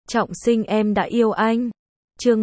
Trọng Sinh em đã yêu anh. Chương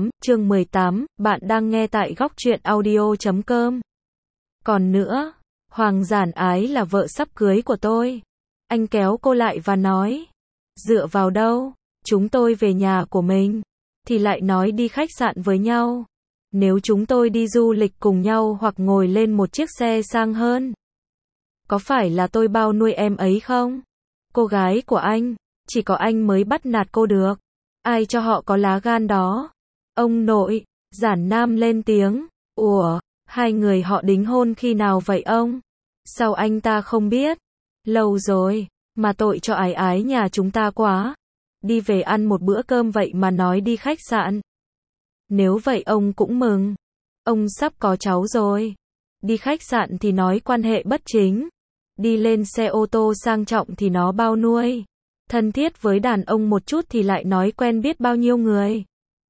18, bạn đang nghe tại góc truyện audio.com. Còn nữa, Hoàng Giản Ái là vợ sắp cưới của tôi. Anh kéo cô lại và nói, dựa vào đâu, chúng tôi về nhà của mình, thì lại nói đi khách sạn với nhau. Nếu chúng tôi đi du lịch cùng nhau hoặc ngồi lên một chiếc xe sang hơn, có phải là tôi bao nuôi em ấy không? Cô gái của anh, chỉ có anh mới bắt nạt cô được. Ai cho họ có lá gan đó? Ông nội, Giản Nam lên tiếng. Ủa, hai người họ đính hôn khi nào vậy ông? Sao anh ta không biết? Lâu rồi, mà tội cho Ái Ái nhà chúng ta quá. Đi về ăn một bữa cơm vậy mà nói đi khách sạn. Nếu vậy ông cũng mừng. Ông sắp có cháu rồi. Đi khách sạn thì nói quan hệ bất chính. Đi lên xe ô tô sang trọng thì nó bao nuôi. Thân thiết với đàn ông một chút thì lại nói quen biết bao nhiêu người.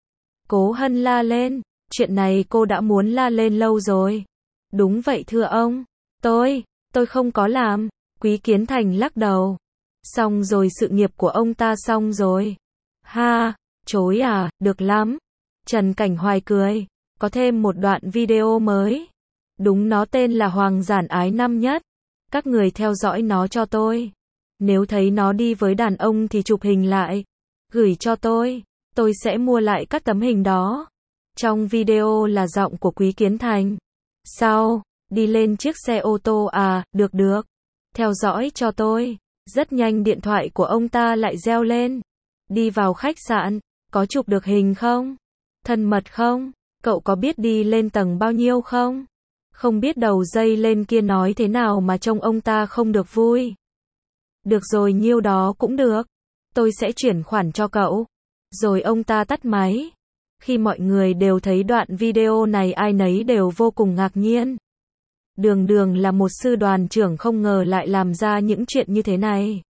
Cố Hân la lên. Chuyện này cô đã muốn la lên lâu rồi. Đúng vậy thưa ông. Tôi không có làm. Quý Kiến Thành lắc đầu. Xong rồi, sự nghiệp của ông ta xong rồi. Ha, chối à, được lắm. Trần Cảnh Hoài cười. Có thêm một đoạn video mới. Đúng, nó tên là Hoàng Giản Ái năm nhất. Các người theo dõi nó cho tôi. Nếu thấy nó đi với đàn ông thì chụp hình lại. Gửi cho tôi sẽ mua lại các tấm hình đó. Trong video là giọng của Quý Kiến Thành. Sao? Đi lên chiếc xe ô tô à? Được. Theo dõi cho tôi. Rất nhanh điện thoại của ông ta lại reo lên. Đi vào khách sạn, có chụp được hình không? Thân mật không? Cậu có biết đi lên tầng bao nhiêu không? Không biết đầu dây lên kia nói thế nào mà trông ông ta không được vui. Được rồi, nhiêu đó cũng được. Tôi sẽ chuyển khoản cho cậu. Rồi ông ta tắt máy. Khi mọi người đều thấy đoạn video này, ai nấy đều vô cùng ngạc nhiên. Đường là một sư đoàn trưởng không ngờ lại làm ra những chuyện như thế này.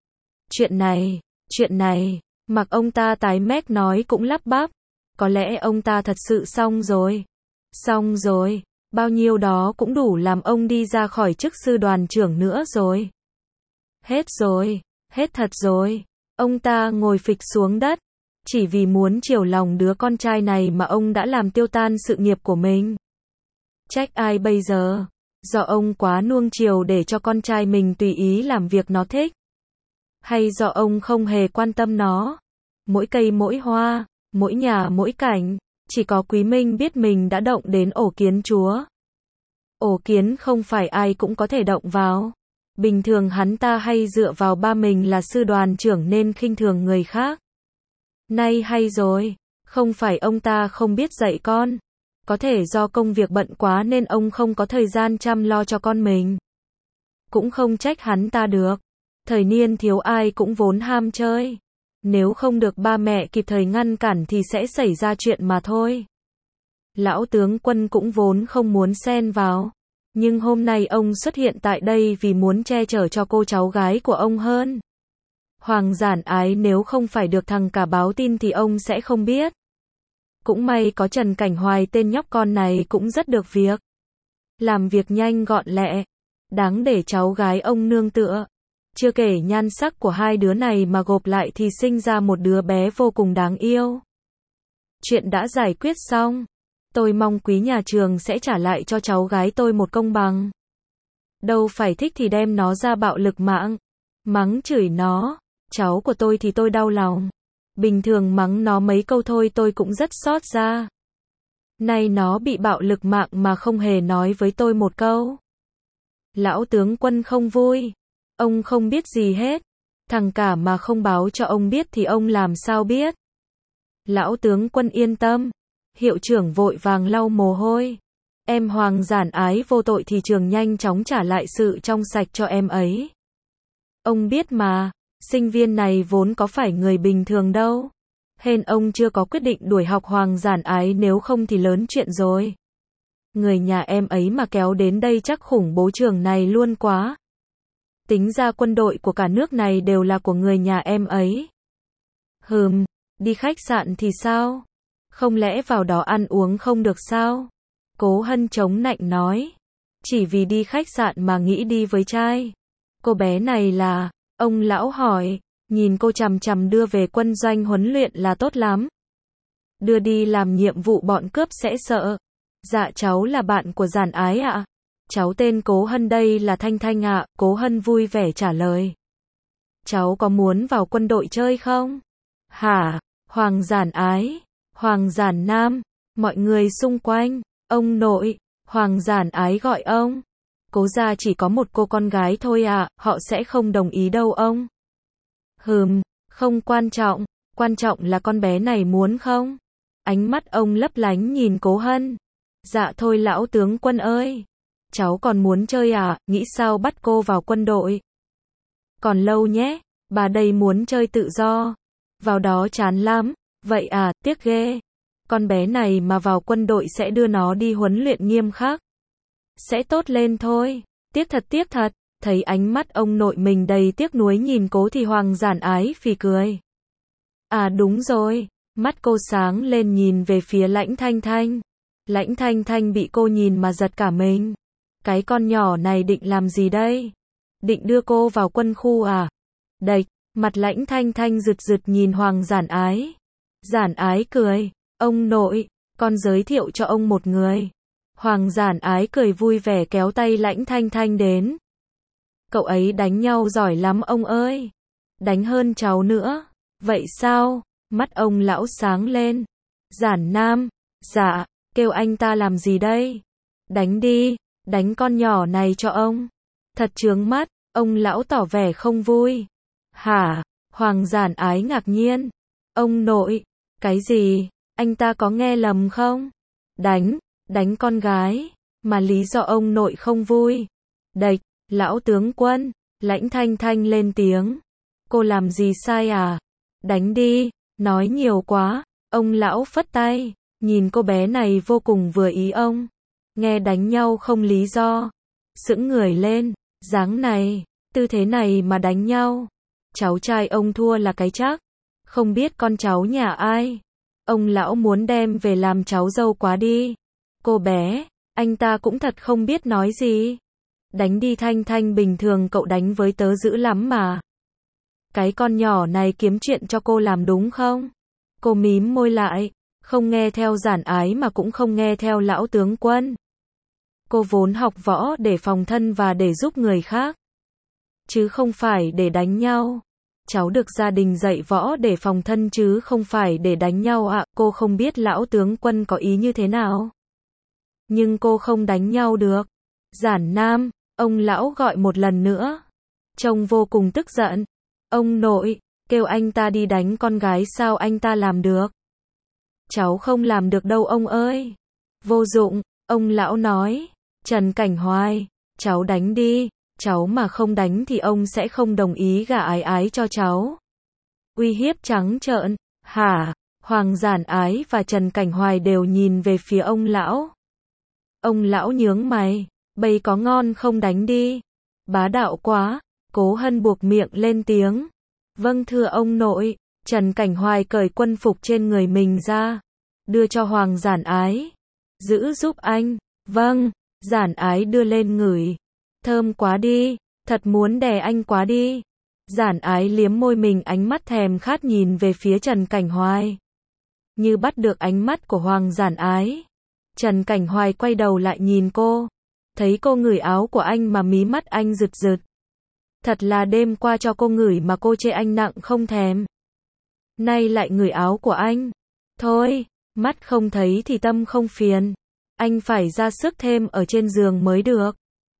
Chuyện này, mặc ông ta tái mét nói cũng lắp bắp. Có lẽ ông ta thật sự xong rồi. Bao nhiêu đó cũng đủ làm ông đi ra khỏi chức sư đoàn trưởng nữa rồi. Hết thật rồi. Ông ta ngồi phịch xuống đất. Chỉ vì muốn chiều lòng đứa con trai này mà ông đã làm tiêu tan sự nghiệp của mình. Trách ai bây giờ? Do ông quá nuông chiều để cho con trai mình tùy ý làm việc nó thích? Hay do ông không hề quan tâm nó? Mỗi cây mỗi hoa, mỗi nhà mỗi cảnh, chỉ có Quý Minh biết mình đã động đến ổ kiến chúa. Ổ kiến không phải ai cũng có thể động vào. Bình thường hắn ta hay dựa vào ba mình là sư đoàn trưởng nên khinh thường người khác. Nay hay rồi, không phải ông ta không biết dạy con. Có thể do công việc bận quá nên ông không có thời gian chăm lo cho con mình. Cũng không trách hắn ta được. Thời niên thiếu ai cũng vốn ham chơi. Nếu không được ba mẹ kịp thời ngăn cản thì sẽ xảy ra chuyện mà thôi. Lão tướng quân cũng vốn không muốn xen vào. Nhưng hôm nay ông xuất hiện tại đây vì muốn che chở cho cô cháu gái của ông hơn. Hoàng Giản Ái nếu không phải được thằng cả báo tin thì ông sẽ không biết. Cũng may có Trần Cảnh Hoài, tên nhóc con này cũng rất được việc. Làm việc nhanh gọn lẹ. Đáng để cháu gái ông nương tựa. Chưa kể nhan sắc của hai đứa này mà gộp lại thì sinh ra một đứa bé vô cùng đáng yêu. Chuyện đã giải quyết xong. Tôi mong quý nhà trường sẽ trả lại cho cháu gái tôi một công bằng. Đâu phải thích thì đem nó ra bạo lực mạng. Mắng chửi nó. Cháu của tôi thì tôi đau lòng. Bình thường mắng nó mấy câu thôi tôi cũng rất xót ra. Nay nó bị bạo lực mạng mà không hề nói với tôi một câu. Lão tướng quân không vui. Ông không biết gì hết. Thằng cả mà không báo cho ông biết thì ông làm sao biết. Lão tướng quân yên tâm. Hiệu trưởng vội vàng lau mồ hôi. Em Hoàng Giản Ái vô tội thì trường nhanh chóng trả lại sự trong sạch cho em ấy. Ông biết mà, sinh viên này vốn có phải người bình thường đâu. Hên ông chưa có quyết định đuổi học Hoàng Giản Ái, nếu không thì lớn chuyện rồi. Người nhà em ấy mà kéo đến đây chắc khủng bố trường này luôn quá. Tính ra quân đội của cả nước này đều là của người nhà em ấy. Đi khách sạn thì sao? Không lẽ vào đó ăn uống không được sao? Cố Hân chống nạnh nói. Chỉ vì đi khách sạn mà nghĩ đi với trai. Cô bé này là, ông lão hỏi, nhìn cô chằm chằm đưa về quân doanh huấn luyện là tốt lắm. Đưa đi làm nhiệm vụ bọn cướp sẽ sợ. Dạ cháu là bạn của Giản Ái ạ. Cháu tên Cố Hân đây là Thanh Thanh ạ. Cố Hân vui vẻ trả lời. Cháu có muốn vào quân đội chơi không? Hả? Hoàng Giản Ái, Hoàng Giản Nam, mọi người xung quanh, ông nội, Hoàng Giản Ái gọi ông. Cố gia chỉ có một cô con gái thôi ạ, họ sẽ không đồng ý đâu ông. Không quan trọng là con bé này muốn không? Ánh mắt ông lấp lánh nhìn Cố Hân. Dạ thôi lão tướng quân ơi, cháu còn muốn chơi à, nghĩ sao bắt cô vào quân đội? Còn lâu nhé, bà đây muốn chơi tự do. Vào đó chán lắm, vậy à, tiếc ghê. Con bé này mà vào quân đội sẽ đưa nó đi huấn luyện nghiêm khắc. Sẽ tốt lên thôi, tiếc thật. Thấy ánh mắt ông nội mình đầy tiếc nuối nhìn Cố thì Hoàng Giản Ái phì cười. À đúng rồi, mắt cô sáng lên nhìn về phía Lãnh Thanh Thanh. Lãnh Thanh Thanh bị cô nhìn mà giật cả mình. Cái con nhỏ này định làm gì đây? Định đưa cô vào quân khu à? Đệch, mặt Lãnh Thanh Thanh rực nhìn Hoàng Giản Ái. Giản Ái cười, ông nội, con giới thiệu cho ông một người. Hoàng Giản Ái cười vui vẻ kéo tay Lãnh Thanh Thanh đến. Cậu ấy đánh nhau giỏi lắm ông ơi. Đánh hơn cháu nữa. Vậy sao? Mắt ông lão sáng lên. Giản Nam, dạ, kêu anh ta làm gì đây? Đánh đi, đánh con nhỏ này cho ông. Thật chướng mắt, ông lão tỏ vẻ không vui. Hả? Hoàng Giản Ái ngạc nhiên. Ông nội, cái gì? Anh ta có nghe lầm không? Đánh con gái, mà lý do ông nội không vui. Đệch, lão tướng quân, Lãnh Thanh Thanh lên tiếng. Cô làm gì sai à? Đánh đi, nói nhiều quá. Ông lão phất tay, nhìn cô bé này vô cùng vừa ý ông. Nghe đánh nhau không lý do. Sững người lên, dáng này, tư thế này mà đánh nhau. Cháu trai ông thua là cái chắc. Không biết con cháu nhà ai. Ông lão muốn đem về làm cháu dâu quá đi. Cô bé, anh ta cũng thật không biết nói gì. Đánh đi Thanh Thanh, bình thường cậu đánh với tớ dữ lắm mà. Cái con nhỏ này kiếm chuyện cho cô làm đúng không? Cô mím môi lại, không nghe theo Giản Ái mà cũng không nghe theo lão tướng quân. Cô vốn học võ để phòng thân và để giúp người khác, chứ không phải để đánh nhau. Cháu được gia đình dạy võ để phòng thân chứ không phải để đánh nhau ạ. Cô không biết lão tướng quân có ý như thế nào. Nhưng cô không đánh nhau được. Giản Nam, ông lão gọi một lần nữa. Trông vô cùng tức giận. Ông nội, kêu anh ta đi đánh con gái sao anh ta làm được? Cháu không làm được đâu ông ơi. Vô dụng, ông lão nói. Trần Cảnh Hoài, cháu đánh đi. Cháu mà không đánh thì ông sẽ không đồng ý gả Ái Ái cho cháu. Uy hiếp trắng trợn. Hả? Hoàng Giản Ái và Trần Cảnh Hoài đều nhìn về phía ông lão. Ông lão nhướng mày. Bây có ngon không đánh đi. Bá đạo quá. Cố Hân buộc miệng lên tiếng. Vâng thưa ông nội. Trần Cảnh Hoài cởi quân phục trên người mình ra. Đưa cho Hoàng Giản Ái. Giữ giúp anh. Vâng. Giản Ái đưa lên ngửi. Thơm quá đi. Thật muốn đè anh quá đi. Giản Ái liếm môi mình, ánh mắt thèm khát nhìn về phía Trần Cảnh Hoài. Như bắt được ánh mắt của Hoàng Giản Ái. Trần Cảnh Hoài quay đầu lại nhìn cô. Thấy cô ngửi áo của anh mà mí mắt anh rực. Thật là đêm qua cho cô ngửi mà cô chê anh nặng không thèm. Nay lại ngửi áo của anh. Thôi, mắt không thấy thì tâm không phiền. Anh phải ra sức thêm ở trên giường mới được.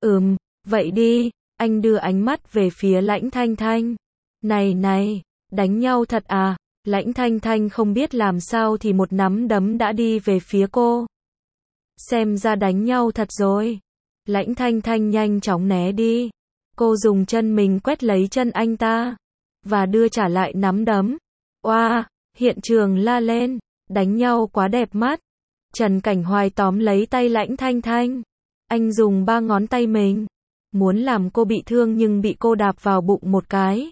Vậy đi. Anh đưa ánh mắt về phía Lãnh Thanh Thanh. Này, đánh nhau thật à? Lãnh Thanh Thanh không biết làm sao thì một nắm đấm đã đi về phía cô. Xem ra đánh nhau thật rồi. Lãnh Thanh Thanh nhanh chóng né đi. Cô dùng chân mình quét lấy chân anh ta. Và đưa trả lại nắm đấm. Oa, hiện trường la lên. Đánh nhau quá đẹp mắt. Trần Cảnh Hoài tóm lấy tay Lãnh Thanh Thanh. Anh dùng 3 ngón tay mình. Muốn làm cô bị thương nhưng bị cô đạp vào bụng một cái.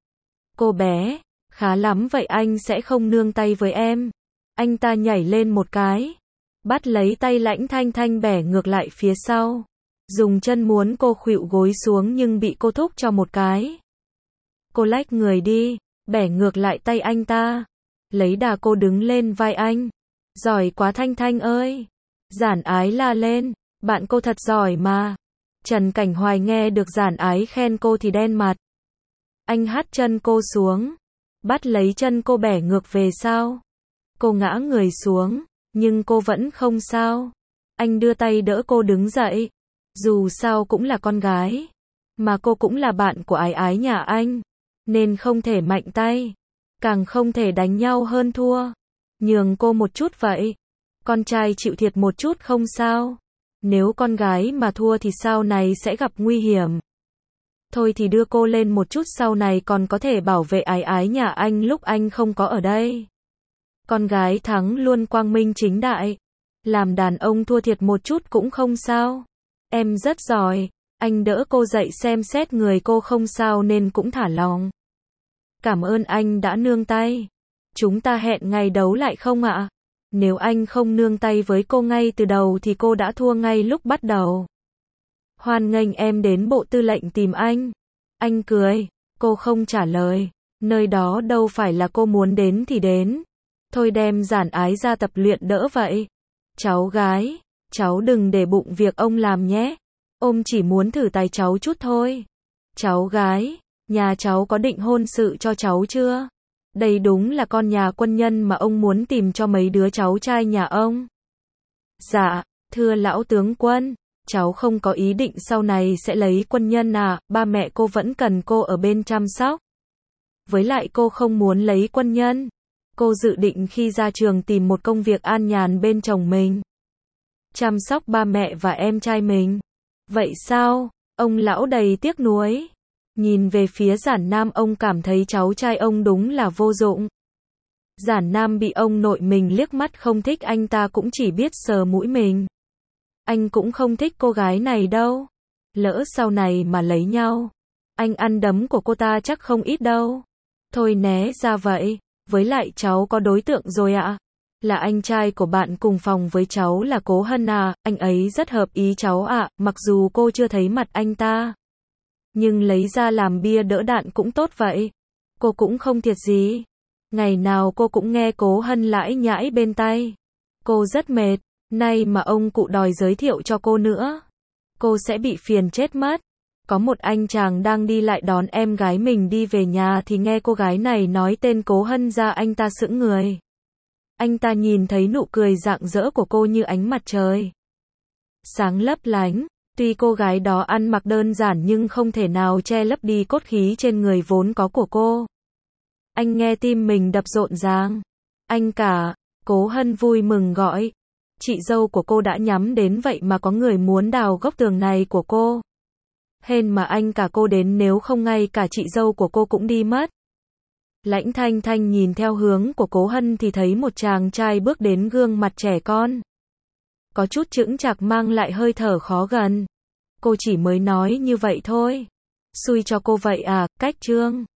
Cô bé, khá lắm vậy anh sẽ không nương tay với em. Anh ta nhảy lên một cái. Bắt lấy tay Lãnh Thanh Thanh bẻ ngược lại phía sau. Dùng chân muốn cô khuỵu gối xuống nhưng bị cô thúc cho một cái. Cô lách người đi. bẻ ngược lại tay anh ta. Lấy đà cô đứng lên vai anh. Giỏi quá Thanh Thanh ơi. Giản Ái la lên. Bạn cô thật giỏi mà. Trần Cảnh Hoài nghe được Giản Ái khen cô thì đen mặt. Anh hất chân cô xuống. Bắt lấy chân cô bẻ ngược về sau. Cô ngã người xuống. Nhưng cô vẫn không sao. Anh đưa tay đỡ cô đứng dậy. Dù sao cũng là con gái. Mà cô cũng là bạn của Ái Ái nhà anh. Nên không thể mạnh tay. Càng không thể đánh nhau hơn thua. Nhường cô một chút vậy. Con trai chịu thiệt một chút không sao. Nếu con gái mà thua thì sau này sẽ gặp nguy hiểm. Thôi thì đưa cô lên một chút, sau này còn có thể bảo vệ Ái Ái nhà anh lúc anh không có ở đây. Con gái thắng luôn quang minh chính đại. Làm đàn ông thua thiệt một chút cũng không sao. Em rất giỏi. Anh đỡ cô dậy, xem xét người cô không sao nên cũng thả lòng. Cảm ơn anh đã nương tay. Chúng ta hẹn ngày đấu lại không ạ? Nếu anh không nương tay với cô ngay từ đầu thì cô đã thua ngay lúc bắt đầu. Hoan nghênh em đến bộ tư lệnh tìm anh. Anh cười. Cô không trả lời. Nơi đó đâu phải là cô muốn đến thì đến. Thôi đem Giản Ái ra tập luyện đỡ vậy. Cháu gái, cháu đừng để bụng việc ông làm nhé. Ông chỉ muốn thử tài cháu chút thôi. Cháu gái, nhà cháu có định hôn sự cho cháu chưa? Đây đúng là con nhà quân nhân mà ông muốn tìm cho mấy đứa cháu trai nhà ông. Dạ, thưa lão tướng quân, cháu không có ý định sau này sẽ lấy quân nhân à, ba mẹ cô vẫn cần cô ở bên chăm sóc. Với lại cô không muốn lấy quân nhân. Cô dự định khi ra trường tìm một công việc an nhàn bên chồng mình. Chăm sóc ba mẹ và em trai mình. Vậy sao? Ông lão đầy tiếc nuối. Nhìn về phía Giản Nam, ông cảm thấy cháu trai ông đúng là vô dụng. Giản Nam bị ông nội mình liếc mắt không thích, anh ta cũng chỉ biết sờ mũi mình. Anh cũng không thích cô gái này đâu. Lỡ sau này mà lấy nhau, anh ăn đấm của cô ta chắc không ít đâu. Thôi né ra vậy. Với lại cháu có đối tượng rồi ạ. Là anh trai của bạn cùng phòng với cháu là Cố Hân à, anh ấy rất hợp ý cháu ạ, mặc dù cô chưa thấy mặt anh ta. Nhưng lấy ra làm bia đỡ đạn cũng tốt vậy. Cô cũng không thiệt gì. Ngày nào cô cũng nghe Cố Hân lãi nhãi bên tai. Cô rất mệt, nay mà ông cụ đòi giới thiệu cho cô nữa. Cô sẽ bị phiền chết mất. Có một anh chàng đang đi lại đón em gái mình đi về nhà thì nghe cô gái này nói tên Cố Hân ra, anh ta sững người. Anh ta nhìn thấy nụ cười rạng rỡ của cô như ánh mặt trời. Sáng lấp lánh, tuy cô gái đó ăn mặc đơn giản nhưng không thể nào che lấp đi cốt khí trên người vốn có của cô. Anh nghe tim mình đập rộn ràng. Anh cả, Cố Hân vui mừng gọi. Chị dâu của cô đã nhắm đến vậy mà có người muốn đào góc tường này của cô. Hên mà anh cả cô đến, nếu không ngay cả chị dâu của cô cũng đi mất. Lãnh Thanh Thanh nhìn theo hướng của Cố Hân thì thấy một chàng trai bước đến, gương mặt trẻ con. Có chút chững chạc, mang lại hơi thở khó gần. Cô chỉ mới nói như vậy thôi. Xui cho cô vậy à, cách trương.